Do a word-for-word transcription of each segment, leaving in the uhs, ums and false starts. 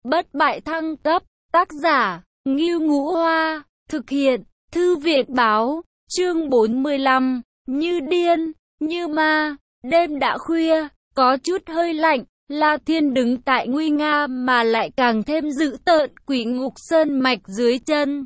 bất bại thăng cấp, tác giả, Ngưu Ngũ Hoa, thực hiện, Thư viện báo, chương bốn mươi lăm, như điên, như ma, đêm đã khuya, có chút hơi lạnh, La Thiên đứng tại nguy nga mà lại càng thêm dữ tợn Quỷ Ngục Sơn Mạch dưới chân.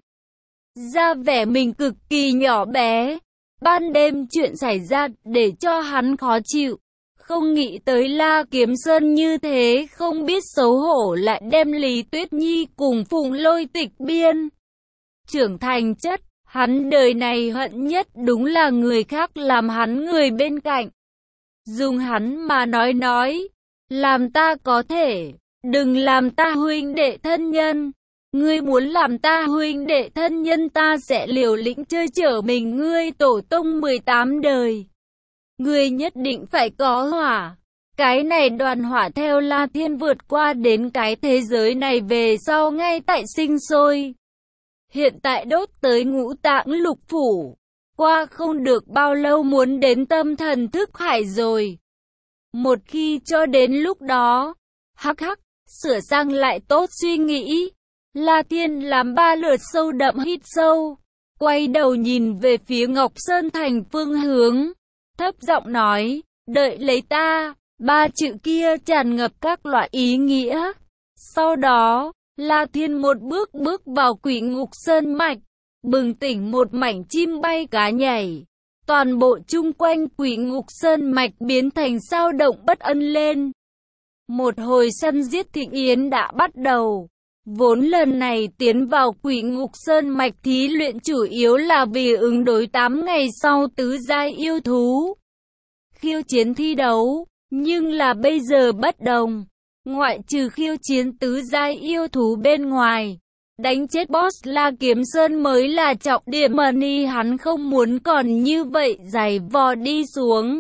Ra vẻ mình cực kỳ nhỏ bé, ban đêm chuyện xảy ra để cho hắn khó chịu. Không nghĩ tới La Kiếm Sơn như thế, không biết xấu hổ lại đem Lý Tuyết Nhi cùng Phùng Lôi tịch biên. Trưởng thành chất, hắn đời này hận nhất đúng là người khác làm hắn người bên cạnh. Dùng hắn mà nói nói, làm ta có thể, đừng làm ta huynh đệ thân nhân. Ngươi muốn làm ta huynh đệ thân nhân, ta sẽ liều lĩnh chơi chở mình ngươi tổ tông mười tám đời. Ngươi nhất định phải có hỏa. Cái này đoàn hỏa theo La Thiên vượt qua đến cái thế giới này về sau ngay tại sinh sôi. Hiện tại đốt tới ngũ tạng lục phủ. Qua không được bao lâu muốn đến tâm thần thức hải rồi. Một khi cho đến lúc đó, hắc hắc, sửa sang lại tốt suy nghĩ. La Thiên làm ba lượt sâu đậm hít sâu, quay đầu nhìn về phía Ngọc Sơn Thành phương hướng, thấp giọng nói, đợi lấy ta, ba chữ kia tràn ngập các loại ý nghĩa. Sau đó, La Thiên một bước bước vào Quỷ Ngục Sơn Mạch, bừng tỉnh một mảnh chim bay cá nhảy. Toàn bộ chung quanh Quỷ Ngục Sơn Mạch biến thành sao động bất an lên. Một hồi săn giết thịnh yến đã bắt đầu. Vốn lần này tiến vào Quỷ Ngục Sơn Mạch thí luyện chủ yếu là vì ứng đối tám ngày sau tứ giai yêu thú khiêu chiến thi đấu, nhưng là bây giờ bất đồng. Ngoại trừ khiêu chiến tứ giai yêu thú bên ngoài, đánh chết boss La Kiếm Sơn mới là trọng điểm. Money hắn không muốn còn như vậy giày vò đi xuống.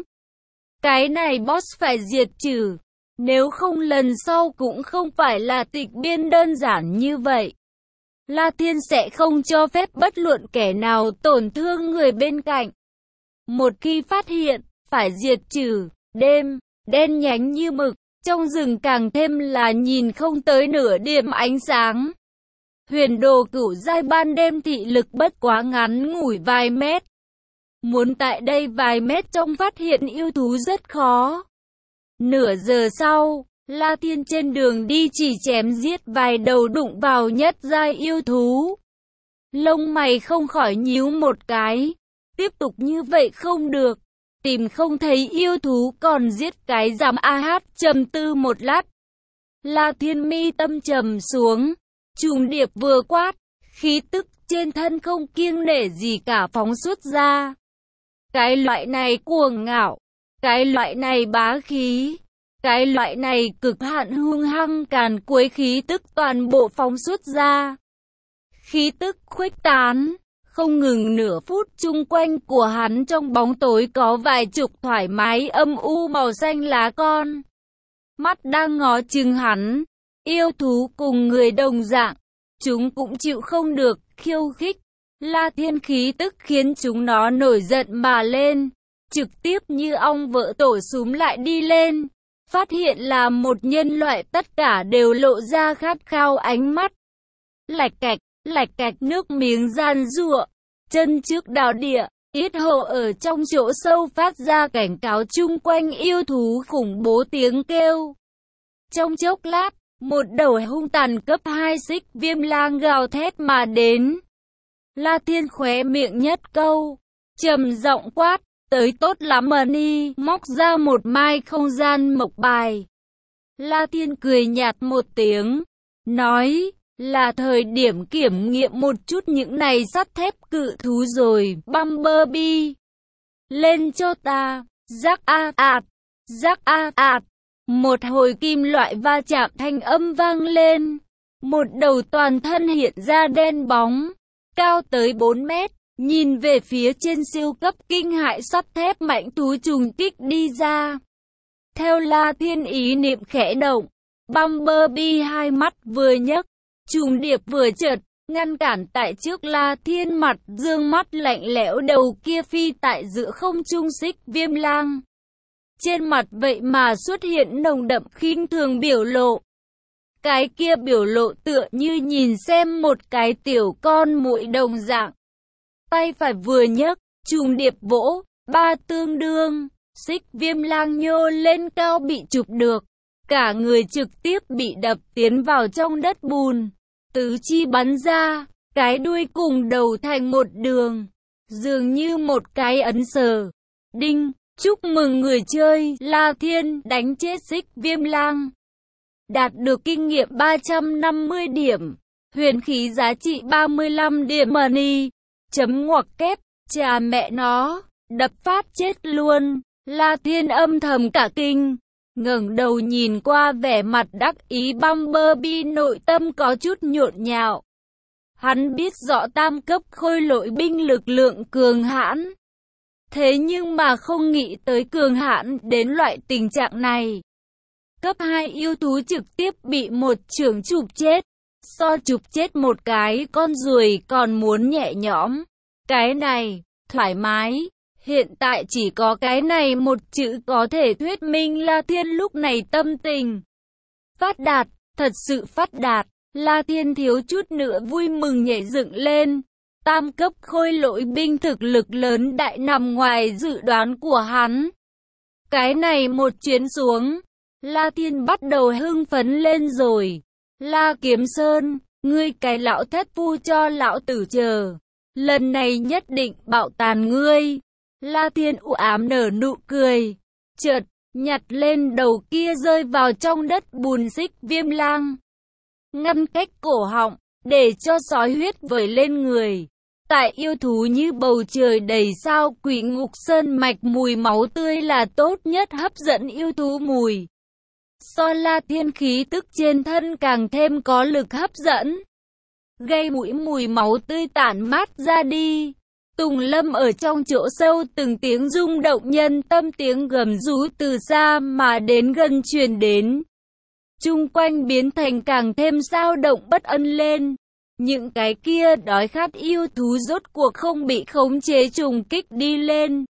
Cái này boss phải diệt trừ. Nếu không lần sau cũng không phải là tịch biên đơn giản như vậy. La Thiên sẽ không cho phép bất luận kẻ nào tổn thương người bên cạnh. Một khi phát hiện, phải diệt trừ. Đêm, đen nhánh như mực, trong rừng càng thêm là nhìn không tới nửa điểm ánh sáng. Huyền đồ cửu giai ban đêm thị lực bất quá ngắn ngủi vài mét. Muốn tại đây vài mét trong phát hiện yêu thú rất khó. Nửa giờ sau, La Thiên trên đường đi chỉ chém giết vài đầu đụng vào nhất giai yêu thú. Lông mày không khỏi nhíu một cái. Tiếp tục như vậy không được. Tìm không thấy yêu thú còn giết cái giám a hát. Trầm tư một lát. La Thiên mi tâm trầm xuống. Trùng điệp vừa quát. Khí tức trên thân không kiêng nể gì cả phóng xuất ra. Cái loại này cuồng ngạo. Cái loại này bá khí, cái loại này cực hạn hung hăng càn quấy khí tức toàn bộ phóng xuất ra. Khí tức khuếch tán, không ngừng nửa phút chung quanh của hắn trong bóng tối có vài chục thoải mái âm u màu xanh lá con. Mắt đang ngó chừng hắn, yêu thú cùng người đồng dạng, chúng cũng chịu không được khiêu khích. La Thiên khí tức khiến chúng nó nổi giận mà lên. Trực tiếp như ong vỡ tổ súm lại đi lên. Phát hiện là một nhân loại, tất cả đều lộ ra khát khao ánh mắt. Lạch cạch, lạch cạch nước miếng gian giụa. Chân trước đào địa, yết hầu ở trong chỗ sâu phát ra cảnh cáo chung quanh yêu thú khủng bố tiếng kêu. Trong chốc lát, một đầu hung tàn cấp hai xích viêm lang gào thét mà đến. La Thiên khóe miệng nhất câu, trầm giọng quát. Tới tốt lắm Money, móc ra một mai không gian mộc bài. La Thiên cười nhạt một tiếng, nói, là thời điểm kiểm nghiệm một chút những này sắt thép cự thú rồi. Bumblebee, lên cho ta, rắc a ạt, rắc a ạt. Một hồi kim loại va chạm thanh âm vang lên. Một đầu toàn thân hiện ra đen bóng, cao tới bốn mét. Nhìn về phía trên siêu cấp kinh hại sắt thép mạnh thú trùng kích đi ra. Theo La Thiên ý niệm khẽ động, Bumblebee hai mắt vừa nhấc, trùng điệp vừa chợt, ngăn cản tại trước La Thiên mặt, dương mắt lạnh lẽo đầu kia phi tại giữa không trung xích viêm lang. Trên mặt vậy mà xuất hiện nồng đậm khinh thường biểu lộ. cái kia biểu lộ tựa như nhìn xem một cái tiểu con muỗi đồng dạng. Tay phải vừa nhấc, trùng điệp vỗ, ba tương đương, Xích Viêm Lang nhô lên cao bị chụp được. Cả người trực tiếp bị đập tiến vào trong đất bùn. Tứ chi bắn ra, cái đuôi cùng đầu thành một đường. Dường như một cái ấn sờ. Đinh, chúc mừng người chơi, La Thiên đánh chết Xích Viêm Lang. Đạt được kinh nghiệm ba trăm năm mươi điểm. Huyền khí giá trị ba mươi lăm điểm money. Chấm ngoặc kép, chà mẹ nó, đập phát chết luôn. La Thiên âm thầm cả kinh. Ngẩng đầu nhìn qua vẻ mặt đắc ý Bumblebee nội tâm có chút nhộn nhạo. Hắn biết rõ tam cấp khôi lỗi binh lực lượng cường hãn. Thế nhưng mà không nghĩ tới cường hãn đến loại tình trạng này. Cấp hai yêu thú trực tiếp bị một chưởng chụp chết. So chụp chết một cái con ruồi còn muốn nhẹ nhõm. Cái này, thoải mái. Hiện tại chỉ có cái này một chữ có thể thuyết minh La Thiên lúc này tâm tình. Phát đạt, thật sự phát đạt. La Thiên thiếu chút nữa vui mừng nhảy dựng lên. Tam cấp khôi lỗi binh thực lực lớn đại nằm ngoài dự đoán của hắn. Cái này một chuyến xuống, La Thiên bắt đầu hưng phấn lên rồi. La Kiếm Sơn, ngươi cái lão thất phu cho lão tử chờ. Lần này nhất định bạo tàn ngươi. La Thiên u ám nở nụ cười. Chợt, nhặt lên đầu kia rơi vào trong đất bùn Xích Viêm Lang. Ngăn cách cổ họng, để cho sói huyết vẩy lên người. Tại yêu thú như bầu trời đầy sao Quỷ Ngục Sơn mạch mùi máu tươi là tốt nhất hấp dẫn yêu thú mùi. So La Thiên khí tức trên thân càng thêm có lực hấp dẫn. Gây mũi mùi máu tươi tản mát ra đi. Tùng Lâm ở trong chỗ sâu từng tiếng rung động nhân tâm tiếng gầm rú từ xa mà đến gần truyền đến. Chung quanh biến thành càng thêm dao động bất ân lên. Những cái kia đói khát yêu thú rốt cuộc không bị khống chế trùng kích đi lên.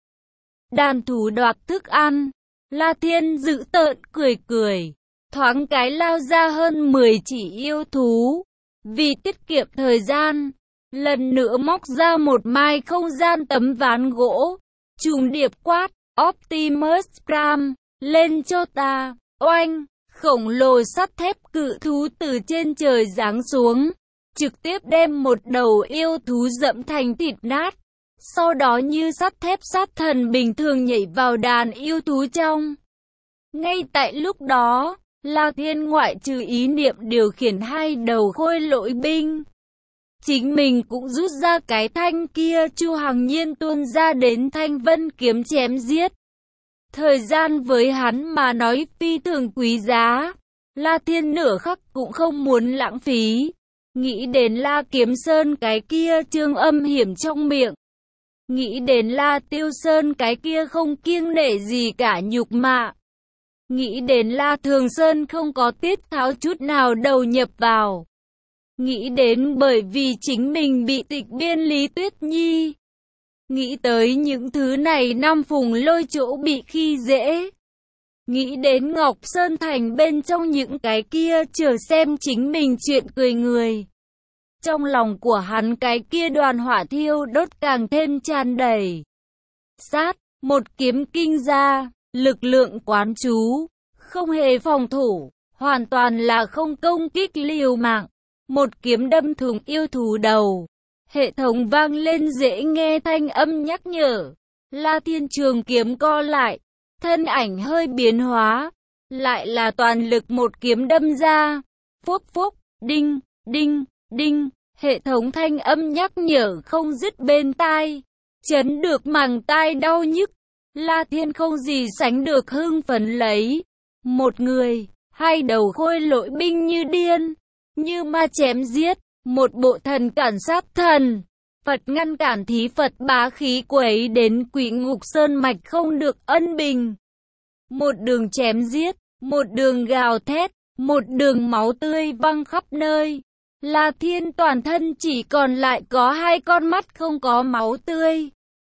Đàn thú đoạt thức ăn. La Thiên dữ tợn cười cười. Thoáng cái lao ra hơn mười chỉ yêu thú. Vì tiết kiệm thời gian, lần nữa móc ra một mai không gian tấm ván gỗ. Trùng điệp quát, Optimus Prime, lên cho ta, oanh. Khổng lồ sắt thép cự thú từ trên trời giáng xuống, trực tiếp đem một đầu yêu thú dẫm thành thịt nát. Sau đó như sắt thép sát thần bình thường nhảy vào đàn yêu thú trong. Ngay tại lúc đó, La Thiên ngoại trừ ý niệm điều khiển hai đầu khôi lỗi binh. Chính mình cũng rút ra cái thanh kia Chu Hằng Nhiên tuôn ra đến thanh vân kiếm chém giết. Thời gian với hắn mà nói phi thường quý giá. La Thiên nửa khắc cũng không muốn lãng phí. Nghĩ đến La Kiếm Sơn cái kia trương âm hiểm trong miệng. Nghĩ đến La Tiêu Sơn cái kia không kiêng nể gì cả nhục mạ. Nghĩ đến La Thường Sơn không có tiết tháo chút nào đầu nhập vào. Nghĩ đến bởi vì chính mình bị tịch biên Lý Tuyết Nhi. Nghĩ tới những thứ này Nam Phùng Lôi chỗ bị khi dễ. Nghĩ đến Ngọc Sơn Thành bên trong những cái kia chờ xem chính mình chuyện cười người. Trong lòng của hắn cái kia đoàn hỏa thiêu đốt càng thêm tràn đầy. Sát, một kiếm kinh ra, lực lượng quán chú, không hề phòng thủ, hoàn toàn là không công kích liều mạng. Một kiếm đâm thủng yêu thú đầu. Hệ thống vang lên dễ nghe thanh âm nhắc nhở. La Thiên trường kiếm co lại. Thân ảnh hơi biến hóa. Lại là toàn lực một kiếm đâm ra. Phúc phúc, đinh, đinh, đinh. Hệ thống thanh âm nhắc nhở không dứt bên tai. Chấn được màng tai đau nhức. La Thiên không gì sánh được hưng phấn lấy. Một người, hai đầu khôi lỗi binh như điên. Như ma chém giết, một bộ thần cản sát thần. Phật ngăn cản thí Phật bá khí quấy đến Quỷ Ngục Sơn mạch không được ân bình. Một đường chém giết, một đường gào thét, một đường máu tươi văng khắp nơi. La Thiên toàn thân chỉ còn lại có hai con mắt không có máu tươi.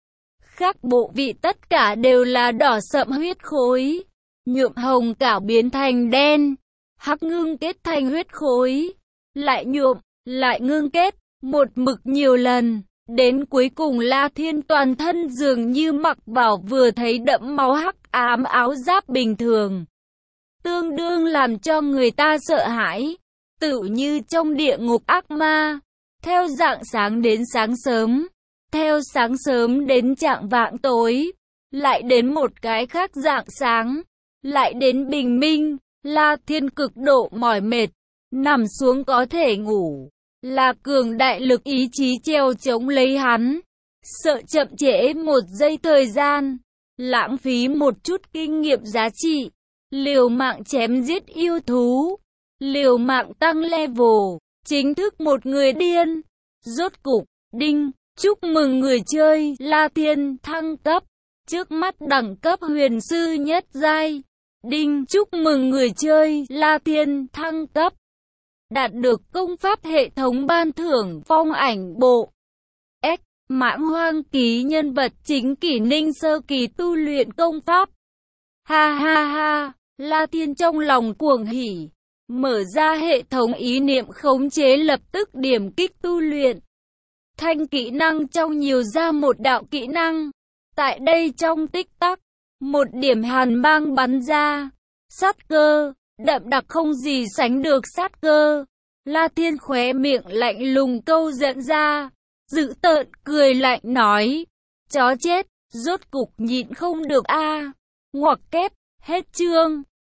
Khác bộ vị tất cả đều là đỏ sậm huyết khối, nhuộm hồng cảo biến thành đen. hắc ngưng kết thành huyết khối, lại nhuộm, lại ngưng kết, một mực nhiều lần. Đến cuối cùng La Thiên toàn thân dường như mặc vào vừa thấy đẫm máu hắc ám áo giáp bình thường, tương đương làm cho người ta sợ hãi, tựu như trong địa ngục ác ma. Theo rạng sáng đến sáng sớm, theo sáng sớm đến chạng vạng tối, lại đến một cái khác rạng sáng, lại đến bình minh. La Thiên cực độ mỏi mệt, nằm xuống có thể ngủ, là cường đại lực ý chí treo chống lấy hắn, sợ chậm trễ một giây thời gian, lãng phí một chút kinh nghiệm giá trị, liều mạng chém giết yêu thú, liều mạng tăng level, chính thức một người điên. Rốt cục, đinh, chúc mừng người chơi La Thiên thăng cấp, trước mắt đẳng cấp huyền sư nhất giai. Đinh, chúc mừng người chơi La Thiên thăng cấp, đạt được công pháp hệ thống ban thưởng phong ảnh bộ. S. Mãng Hoang ký nhân vật chính Kỷ Ninh sơ kỳ tu luyện công pháp. Ha ha ha, La Thiên trong lòng cuồng hỉ, mở ra hệ thống ý niệm khống chế lập tức điểm kích tu luyện. Thanh kỹ năng trong nhiều ra một đạo kỹ năng. Tại đây trong tích tắc, một điểm hàn mang bắn ra, sát cơ, đậm đặc không gì sánh được sát cơ. La Thiên khóe miệng lạnh lùng câu dẫn ra, dữ tợn cười lạnh nói, chó chết, rốt cục nhịn không được a. Ngoặc kép, hết chương.